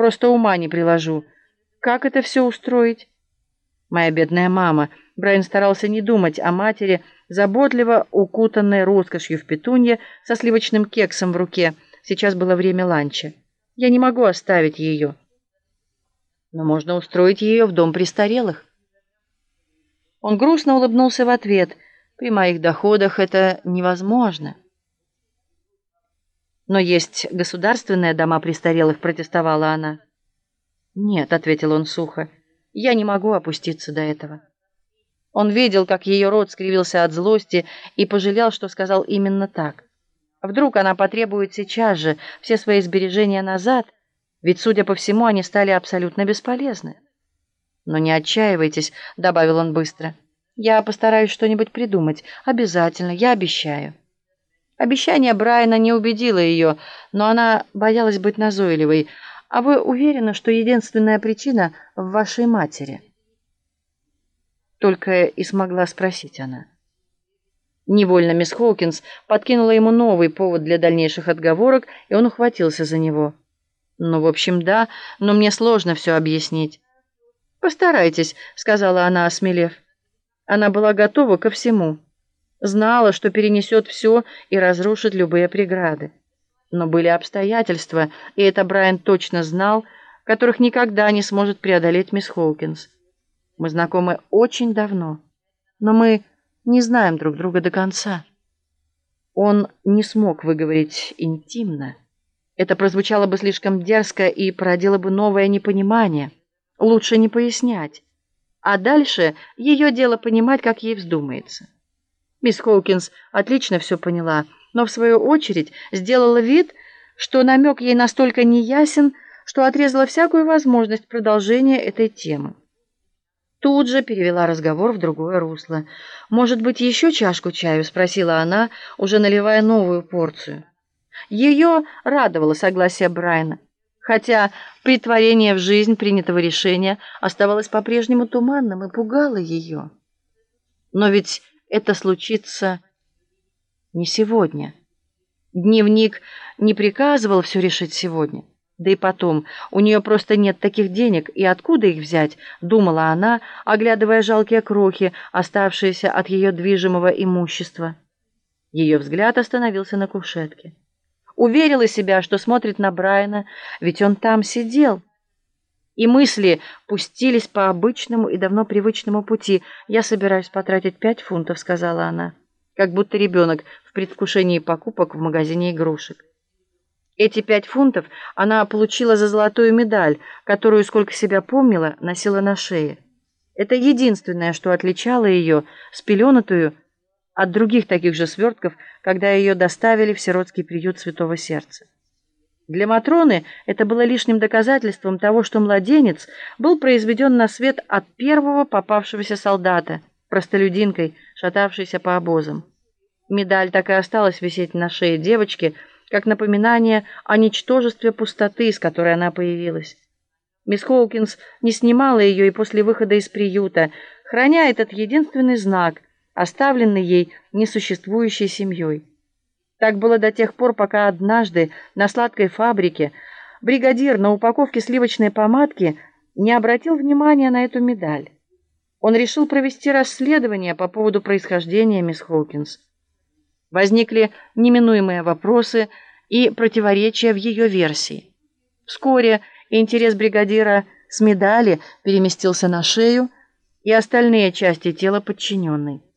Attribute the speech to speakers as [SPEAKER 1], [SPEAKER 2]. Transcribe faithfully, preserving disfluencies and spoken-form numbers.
[SPEAKER 1] Просто ума не приложу. Как это все устроить? Моя бедная мама. Брайан старался не думать о матери, заботливо укутанной роскошью в петунье со сливочным кексом в руке. Сейчас было время ланча. Я не могу оставить ее. Но можно устроить ее в дом престарелых. Он грустно улыбнулся в ответ. При моих доходах это невозможно. Но есть государственные дома престарелых, протестовала она. Нет, ответил он сухо. Я не могу опуститься до этого. Он видел, как ее рот скривился от злости, и пожалел, что сказал именно так. Вдруг она потребует сейчас же все свои сбережения назад, ведь, судя по всему, они стали абсолютно бесполезны. Но не отчаивайтесь, добавил он быстро. Я постараюсь что-нибудь придумать, обязательно, я обещаю. Обещание Брайана не убедило ее, но она боялась быть назойливой. А вы уверены, что единственная причина в вашей матери? Только и смогла спросить она. Невольно мисс Хоукинс подкинула ему новый повод для дальнейших отговорок, и он ухватился за него. Ну, в общем, да, но мне сложно все объяснить. Постарайтесь, сказала она, осмелев. Она была готова ко всему. Знала, что перенесет все и разрушит любые преграды. Но были обстоятельства, и это Брайан точно знал, которых никогда не сможет преодолеть мисс Хоукинс. Мы знакомы очень давно, но мы не знаем друг друга до конца. Он не смог выговорить интимно. Это прозвучало бы слишком дерзко и породило бы новое непонимание. Лучше не пояснять. А дальше ее дело понимать, как ей вздумается. Мисс Хоукинс отлично все поняла, но в свою очередь сделала вид, что намек ей настолько неясен, что отрезала всякую возможность продолжения этой темы. Тут же перевела разговор в другое русло. «Может быть, еще чашку чаю?» — спросила она, уже наливая новую порцию. Ее радовало согласие Брайана, хотя претворение в жизнь принятого решения оставалось по-прежнему туманным и пугало ее. Но ведь это случится не сегодня. Дневник не приказывал все решить сегодня. Да и потом, у нее просто нет таких денег, и откуда их взять, думала она, оглядывая жалкие крохи, оставшиеся от ее движимого имущества. Ее взгляд остановился на кушетке. Уверила себя, что смотрит на Брайана, ведь он там сидел. И мысли пустились по обычному и давно привычному пути. «Я собираюсь потратить пять фунтов», — сказала она, как будто ребенок в предвкушении покупок в магазине игрушек. Эти пять фунтов она получила за золотую медаль, которую, сколько себя помнила, носила на шее. Это единственное, что отличало ее, спеленутую, от других таких же свертков, когда ее доставили в сиротский приют Святого Сердца. Для Матроны это было лишним доказательством того, что младенец был произведен на свет от первого попавшегося солдата, простолюдинкой, шатавшейся по обозам. Медаль так и осталась висеть на шее девочки, как напоминание о ничтожестве пустоты, из которой она появилась. Мисс Хоукинс не снимала ее и после выхода из приюта, храня этот единственный знак, оставленный ей несуществующей семьей. Так было до тех пор, пока однажды на сладкой фабрике бригадир на упаковке сливочной помадки не обратил внимания на эту медаль. Он решил провести расследование по поводу происхождения мисс Хоукинс. Возникли неминуемые вопросы и противоречия в ее версии. Вскоре интерес бригадира с медали переместился на шею и остальные части тела подчиненной.